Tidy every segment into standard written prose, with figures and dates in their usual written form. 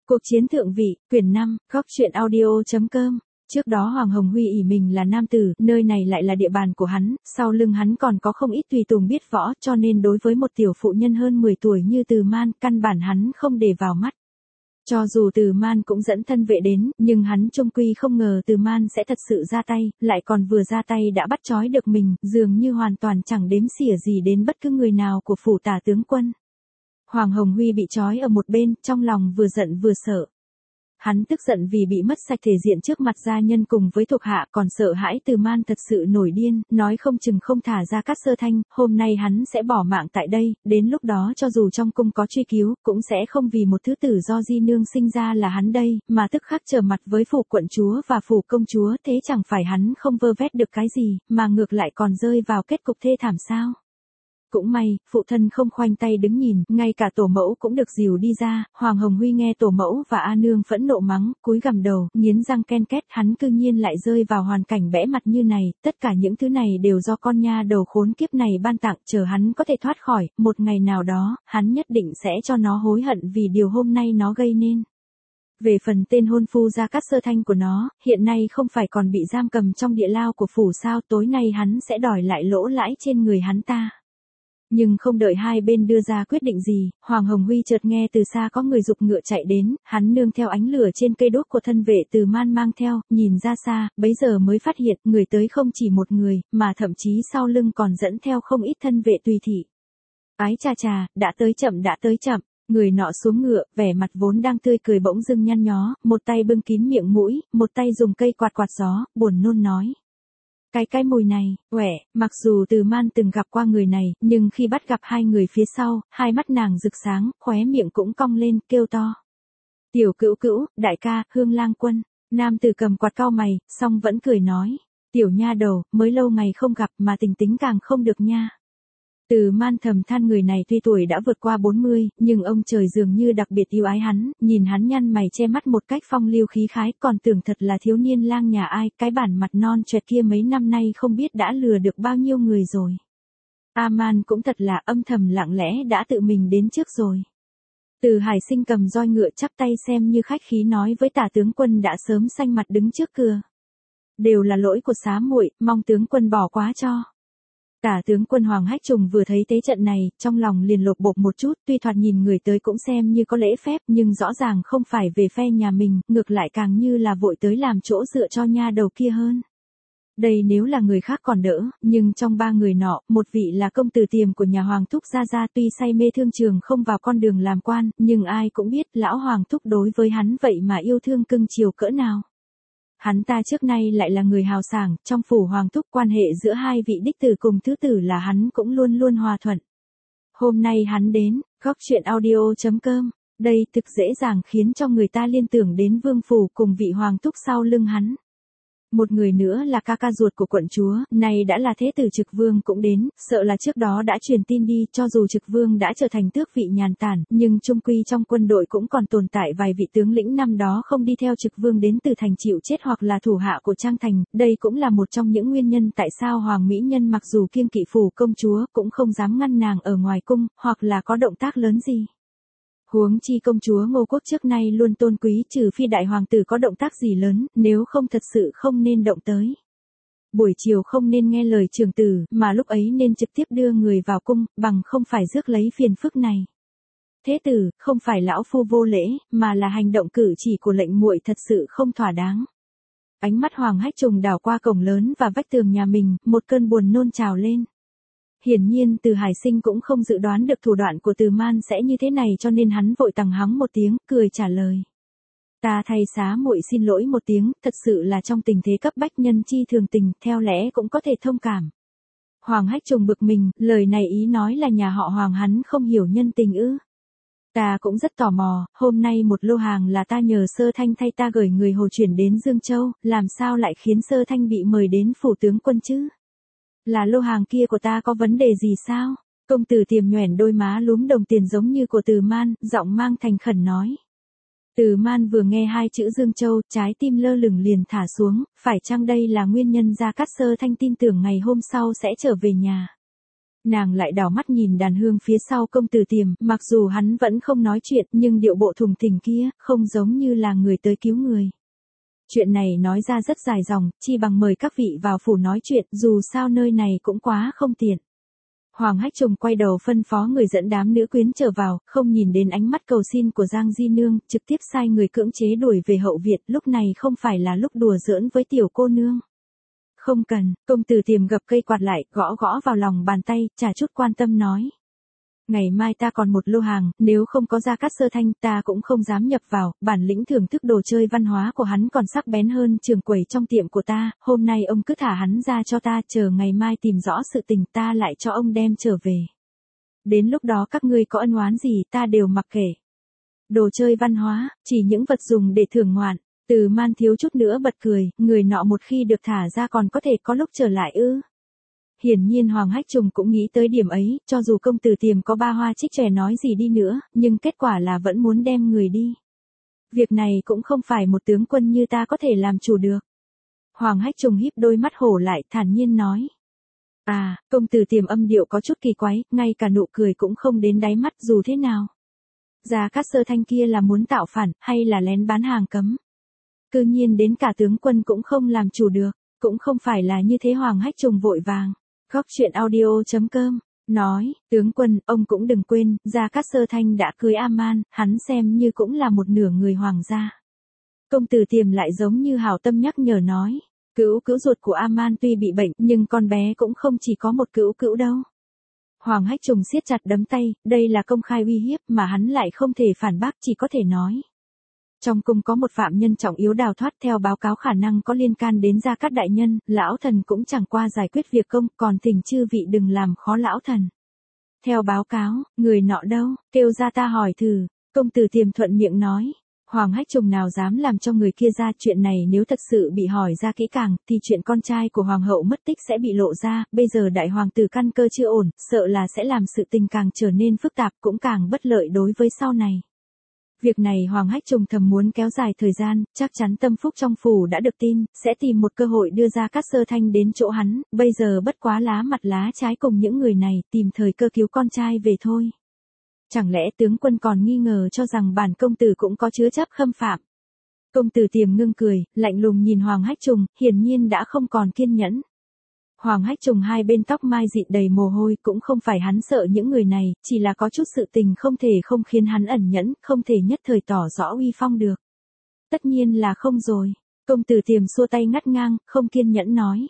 Cuộc chiến thượng vị, quyển 5, góc truyện audio.com. Trước đó Hoàng Hồng Huy ỷ mình là nam tử, nơi này lại là địa bàn của hắn, sau lưng hắn còn có không ít tùy tùng biết võ, cho nên đối với một tiểu phụ nhân hơn 10 tuổi như Từ Man, căn bản hắn không để vào mắt. Cho dù Từ Man cũng dẫn thân vệ đến, nhưng hắn chung quy không ngờ Từ Man sẽ thật sự ra tay, lại còn vừa ra tay đã bắt trói được mình, dường như hoàn toàn chẳng đếm xỉa gì đến bất cứ người nào của phủ tả tướng quân. Hoàng Hồng Huy bị trói ở một bên, trong lòng vừa giận vừa sợ. Hắn tức giận vì bị mất sạch thể diện trước mặt gia nhân cùng với thuộc hạ, còn sợ hãi Từ Man thật sự nổi điên, nói không chừng không thả ra Cát Sơ Thanh, hôm nay hắn sẽ bỏ mạng tại đây, đến lúc đó cho dù trong cung có truy cứu, cũng sẽ không vì một thứ tử do di nương sinh ra là hắn đây, mà tức khắc trở mặt với phủ quận chúa và phủ công chúa, thế chẳng phải hắn không vơ vét được cái gì, mà ngược lại còn rơi vào kết cục thê thảm sao? Cũng may, phụ thân không khoanh tay đứng nhìn, ngay cả tổ mẫu cũng được dìu đi ra. Hoàng Hồng Huy nghe tổ mẫu và A Nương phẫn nộ mắng, cúi gằm đầu, nghiến răng ken két, hắn cư nhiên lại rơi vào hoàn cảnh bẽ mặt như này, tất cả những thứ này đều do con nha đầu khốn kiếp này ban tặng, chờ hắn có thể thoát khỏi, một ngày nào đó, hắn nhất định sẽ cho nó hối hận vì điều hôm nay nó gây nên. Về phần tên hôn phu Gia Cát Sơ Thanh của nó, hiện nay không phải còn bị giam cầm trong địa lao của phủ sao, tối nay hắn sẽ đòi lại lỗ lãi trên người hắn ta. Nhưng không đợi hai bên đưa ra quyết định gì, Hoàng Hồng Huy chợt nghe từ xa có người giục ngựa chạy đến, hắn nương theo ánh lửa trên cây đuốc của thân vệ Từ Man mang theo, nhìn ra xa, bấy giờ mới phát hiện người tới không chỉ một người, mà thậm chí sau lưng còn dẫn theo không ít thân vệ tùy thị. Ái chà chà, đã tới chậm. Người nọ xuống ngựa, vẻ mặt vốn đang tươi cười bỗng dưng nhăn nhó, một tay bưng kín miệng mũi, một tay dùng cây quạt gió, buồn nôn nói. Cái mùi này, mặc dù Từ Man từng gặp qua người này, nhưng khi bắt gặp hai người phía sau, hai mắt nàng rực sáng, khóe miệng cũng cong lên, kêu to. Tiểu Cữu Cữu, đại ca, Hương Lang Quân. Nam tử cầm quạt cau mày, song vẫn cười nói. Tiểu nha đầu, mới lâu ngày không gặp mà tình tính càng không được nha. Từ Man thầm than người này tuy tuổi đã vượt qua 40, nhưng ông trời dường như đặc biệt yêu ái hắn, nhìn hắn nhăn mày che mắt một cách phong lưu khí khái, còn tưởng thật là thiếu niên lang nhà ai, cái bản mặt non choẹt kia mấy năm nay không biết đã lừa được bao nhiêu người rồi. A-man cũng thật là âm thầm lặng lẽ đã tự mình đến trước rồi. Từ Hải Sinh cầm roi ngựa chắp tay xem như khách khí nói với Tả tướng quân đã sớm xanh mặt đứng trước cửa. Đều là lỗi của xá muội, mong tướng quân bỏ quá cho. Tả tướng quân Hoàng Hách Trùng vừa thấy thế trận này, trong lòng liền lột bột một chút, tuy thoạt nhìn người tới cũng xem như có lễ phép, nhưng rõ ràng không phải về phe nhà mình, ngược lại càng như là vội tới làm chỗ dựa cho nha đầu kia hơn. Đây nếu là người khác còn đỡ, nhưng trong ba người nọ, một vị là công tử tiềm của nhà Hoàng Thúc Gia Gia, tuy say mê thương trường không vào con đường làm quan, nhưng ai cũng biết lão Hoàng Thúc đối với hắn vậy mà yêu thương cưng chiều cỡ nào. Hắn ta trước nay lại là người hào sảng, trong phủ Hoàng Thúc quan hệ giữa hai vị đích tử cùng thứ tử là hắn cũng luôn luôn hòa thuận. Hôm nay hắn đến, góc truyện audio.com, đây thực dễ dàng khiến cho người ta liên tưởng đến vương phủ cùng vị Hoàng Thúc sau lưng hắn. Một người nữa là ca ca ruột của quận chúa, này đã là thế tử Trực Vương cũng đến, sợ là trước đó đã truyền tin đi, cho dù Trực Vương đã trở thành tước vị nhàn tản, nhưng chung quy trong quân đội cũng còn tồn tại vài vị tướng lĩnh năm đó không đi theo Trực Vương đến từ thành chịu chết hoặc là thủ hạ của Trang Thành, đây cũng là một trong những nguyên nhân tại sao Hoàng Mỹ Nhân mặc dù kiêng kỵ phủ công chúa cũng không dám ngăn nàng ở ngoài cung, hoặc là có động tác lớn gì. Huống chi công chúa Ngô Quốc trước nay luôn tôn quý, trừ phi đại hoàng tử có động tác gì lớn, nếu không thật sự không nên động tới. Buổi chiều không nên nghe lời trưởng tử, mà lúc ấy nên trực tiếp đưa người vào cung, bằng không phải rước lấy phiền phức này. Thế tử, không phải lão phu vô lễ, mà là hành động cử chỉ của lệnh muội thật sự không thỏa đáng. Ánh mắt Hoàng Hách Trùng đảo qua cổng lớn và vách tường nhà mình, một cơn buồn nôn trào lên. Hiển nhiên Từ Hải Sinh cũng không dự đoán được thủ đoạn của Từ Man sẽ như thế này, cho nên hắn vội tằng hắng một tiếng, cười trả lời. Ta thay xá muội xin lỗi một tiếng, thật sự là trong tình thế cấp bách nhân chi thường tình, theo lẽ cũng có thể thông cảm. Hoàng Hách Trùng bực mình, lời này ý nói là nhà họ Hoàng hắn không hiểu nhân tình ư. Ta cũng rất tò mò, hôm nay một lô hàng là ta nhờ Sơ Thanh thay ta gửi người hồ chuyển đến Dương Châu, làm sao lại khiến Sơ Thanh bị mời đến phủ tướng quân chứ? Là lô hàng kia của ta có vấn đề gì sao? Công tử Tiềm nhoẻn đôi má lúm đồng tiền giống như của Từ Man, giọng mang thành khẩn nói. Từ Man vừa nghe hai chữ Dương Châu, trái tim lơ lửng liền thả xuống, phải chăng đây là nguyên nhân Gia Cát Sơ Thanh tin tưởng ngày hôm sau sẽ trở về nhà? Nàng lại đảo mắt nhìn đàn hương phía sau công tử Tiềm, mặc dù hắn vẫn không nói chuyện, nhưng điệu bộ thùng thình kia, không giống như là người tới cứu người. Chuyện này nói ra rất dài dòng, chi bằng mời các vị vào phủ nói chuyện, dù sao nơi này cũng quá không tiện. Hoàng Hách Trùng quay đầu phân phó người dẫn đám nữ quyến trở vào, không nhìn đến ánh mắt cầu xin của Giang Di Nương, trực tiếp sai người cưỡng chế đuổi về hậu viện, lúc này không phải là lúc đùa giỡn với tiểu cô nương. Không cần, công tử Tiềm gập cây quạt lại, gõ gõ vào lòng bàn tay, chả chút quan tâm nói. Ngày mai ta còn một lô hàng, nếu không có Gia Cát Sơ Thanh ta cũng không dám nhập vào, bản lĩnh thưởng thức đồ chơi văn hóa của hắn còn sắc bén hơn trường quầy trong tiệm của ta, hôm nay ông cứ thả hắn ra cho ta, chờ ngày mai tìm rõ sự tình ta lại cho ông đem trở về. Đến lúc đó các ngươi có ân oán gì ta đều mặc kệ. Đồ chơi văn hóa, chỉ những vật dùng để thưởng ngoạn. Từ Man thiếu chút nữa bật cười, người nọ một khi được thả ra còn có thể có lúc trở lại ư. Hiển nhiên Hoàng Hách Trùng cũng nghĩ tới điểm ấy, cho dù công tử Tiềm có ba hoa trích trẻ nói gì đi nữa, nhưng kết quả là vẫn muốn đem người đi. Việc này cũng không phải một tướng quân như ta có thể làm chủ được. Hoàng Hách Trùng híp đôi mắt hổ lại, thản nhiên nói. À, công tử Tiềm âm điệu có chút kỳ quái, ngay cả nụ cười cũng không đến đáy mắt dù thế nào. Gia Cát Sơ Thanh kia là muốn tạo phản, hay là lén bán hàng cấm? Cư nhiên đến cả tướng quân cũng không làm chủ được, cũng không phải là như thế. Hoàng Hách Trùng vội vàng. Góc chuyện audio.com, nói, tướng quân, ông cũng đừng quên, Gia Cát Sơ Thanh đã cưới A-man, hắn xem như cũng là một nửa người hoàng gia. Công tử Tiềm lại giống như hảo tâm nhắc nhở nói, cữu ruột của A-man tuy bị bệnh, nhưng con bé cũng không chỉ có một cữu đâu. Hoàng Hách Trùng siết chặt đấm tay, đây là công khai uy hiếp mà hắn lại không thể phản bác, chỉ có thể nói. Trong cung có một phạm nhân trọng yếu đào thoát, theo báo cáo khả năng có liên can đến Gia Cát đại nhân, lão thần cũng chẳng qua giải quyết việc công, còn thỉnh chư vị đừng làm khó lão thần. Theo báo cáo, người nọ đâu, kêu ra ta hỏi thử, công tử Tiềm thuận miệng nói. Hoàng Hách Trùng nào dám làm cho người kia ra, chuyện này nếu thật sự bị hỏi ra kỹ càng, thì chuyện con trai của hoàng hậu mất tích sẽ bị lộ ra, bây giờ đại hoàng tử căn cơ chưa ổn, sợ là sẽ làm sự tình càng trở nên phức tạp, cũng càng bất lợi đối với sau này. Việc này Hoàng Hách Trùng thầm muốn kéo dài thời gian, chắc chắn tâm phúc trong phủ đã được tin, sẽ tìm một cơ hội đưa Gia Cát Sơ Thanh đến chỗ hắn, bây giờ bất quá lá mặt lá trái cùng những người này, tìm thời cơ cứu con trai về thôi. Chẳng lẽ tướng quân còn nghi ngờ cho rằng bản công tử cũng có chứa chấp khâm phạm? Công tử Tiềm ngưng cười, lạnh lùng nhìn Hoàng Hách Trùng, hiển nhiên đã không còn kiên nhẫn. Hoàng Hách Trùng hai bên tóc mai dịn đầy mồ hôi, cũng không phải hắn sợ những người này, chỉ là có chút sự tình không thể không khiến hắn ẩn nhẫn, không thể nhất thời tỏ rõ uy phong được. Tất nhiên là không rồi. Công tử Tiềm xua tay ngắt ngang, không kiên nhẫn nói.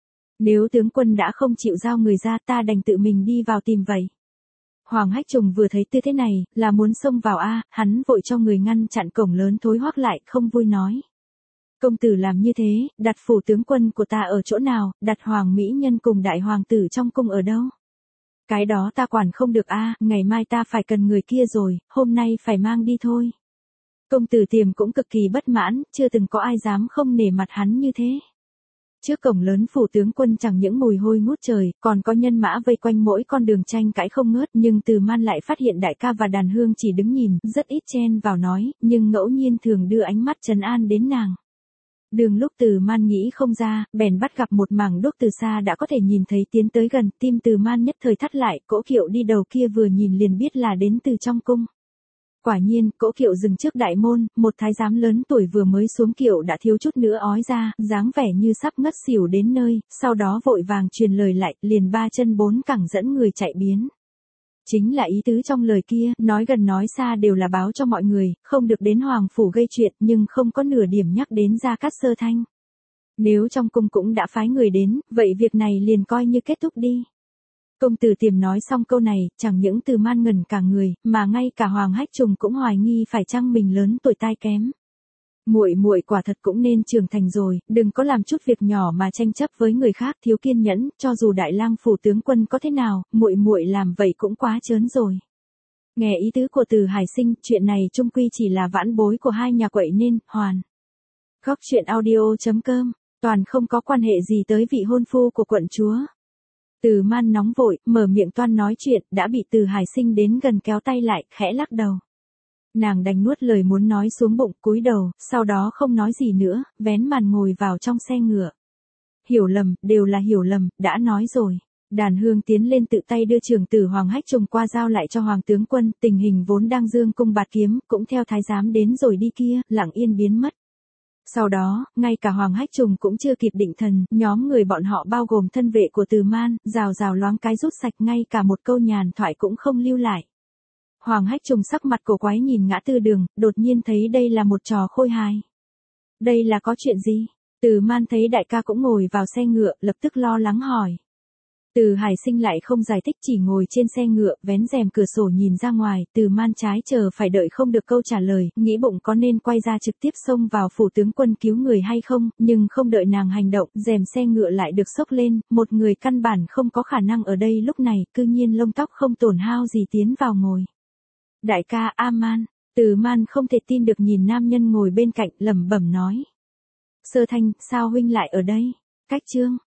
Nếu tướng quân đã không chịu giao người ra, ta đành tự mình đi vào tìm vậy. Hoàng Hách Trùng vừa thấy tư thế này, là muốn xông vào hắn vội cho người ngăn chặn cổng lớn thối hoác lại, không vui nói. Công tử làm như thế, đặt phủ tướng quân của ta ở chỗ nào, đặt hoàng mỹ nhân cùng đại hoàng tử trong cung ở đâu? Cái đó ta quản không được ngày mai ta phải cần người kia rồi, hôm nay phải mang đi thôi. Công tử Tiềm cũng cực kỳ bất mãn, chưa từng có ai dám không nể mặt hắn như thế. Trước cổng lớn phủ tướng quân chẳng những mùi hôi ngút trời, còn có nhân mã vây quanh mỗi con đường tranh cãi không ngớt, nhưng Từ Man lại phát hiện đại ca và đàn hương chỉ đứng nhìn, rất ít chen vào nói, nhưng ngẫu nhiên thường đưa ánh mắt trấn an đến nàng. Đường lúc Từ Man nghĩ không ra, bèn bắt gặp một mảng đuốc từ xa đã có thể nhìn thấy tiến tới gần, tim Từ Man nhất thời thắt lại, cỗ kiệu đi đầu kia vừa nhìn liền biết là đến từ trong cung. Quả nhiên, cỗ kiệu dừng trước đại môn, một thái giám lớn tuổi vừa mới xuống kiệu đã thiếu chút nữa ói ra, dáng vẻ như sắp ngất xỉu đến nơi, sau đó vội vàng truyền lời lại, liền ba chân bốn cẳng dẫn người chạy biến. Chính là ý tứ trong lời kia, nói gần nói xa đều là báo cho mọi người, không được đến hoàng phủ gây chuyện, nhưng không có nửa điểm nhắc đến Gia Cát Sơ Thanh. Nếu trong cung cũng đã phái người đến, vậy việc này liền coi như kết thúc đi. Công tử Tiềm nói xong câu này, chẳng những Từ Man ngẩn cả người, mà ngay cả Hoàng Hách Trùng cũng hoài nghi phải chăng mình lớn tuổi tai kém. Muội quả thật cũng nên trưởng thành rồi, đừng có làm chút việc nhỏ mà tranh chấp với người khác, thiếu kiên nhẫn, cho dù đại lang phủ tướng quân có thế nào, muội làm vậy cũng quá trớn rồi. Nghe ý tứ của Từ Hải Sinh, chuyện này chung quy chỉ là vãn bối của hai nhà quậy nên, hoàn. Góc chuyện audio.com, toàn không có quan hệ gì tới vị hôn phu của quận chúa. Từ Man nóng vội, mở miệng toan nói chuyện, đã bị Từ Hải Sinh đến gần kéo tay lại, khẽ lắc đầu. Nàng đành nuốt lời muốn nói xuống bụng, cúi đầu, sau đó không nói gì nữa, vén màn ngồi vào trong xe ngựa. Hiểu lầm, đều là hiểu lầm, đã nói rồi. Đàn Hương tiến lên tự tay đưa trưởng tử Hoàng Hách Trùng qua giao lại cho Hoàng tướng quân, tình hình vốn đang dương cung bạt kiếm, cũng theo thái giám đến rồi đi kia, lặng yên biến mất. Sau đó, ngay cả Hoàng Hách Trùng cũng chưa kịp định thần, nhóm người bọn họ bao gồm thân vệ của Từ Man, rào rào loáng cái rút sạch, ngay cả một câu nhàn thoại cũng không lưu lại. Hoàng Hách Trùng sắc mặt cổ quái nhìn ngã tư đường, đột nhiên thấy đây là một trò khôi hài. Đây là có chuyện gì? Từ Man thấy đại ca cũng ngồi vào xe ngựa, lập tức lo lắng hỏi. Từ Hải Sinh lại không giải thích, chỉ ngồi trên xe ngựa, vén rèm cửa sổ nhìn ra ngoài. Từ Man trái chờ phải đợi không được câu trả lời, nghĩ bụng có nên quay ra trực tiếp xông vào phủ tướng quân cứu người hay không, nhưng không đợi nàng hành động, rèm xe ngựa lại được xốc lên, một người căn bản không có khả năng ở đây lúc này, cư nhiên lông tóc không tổn hao gì tiến vào ngồi. Đại ca A-man. Từ Man không thể tin được nhìn nam nhân ngồi bên cạnh, lẩm bẩm nói. Sơ Thanh, sao huynh lại ở đây? Cách Trương.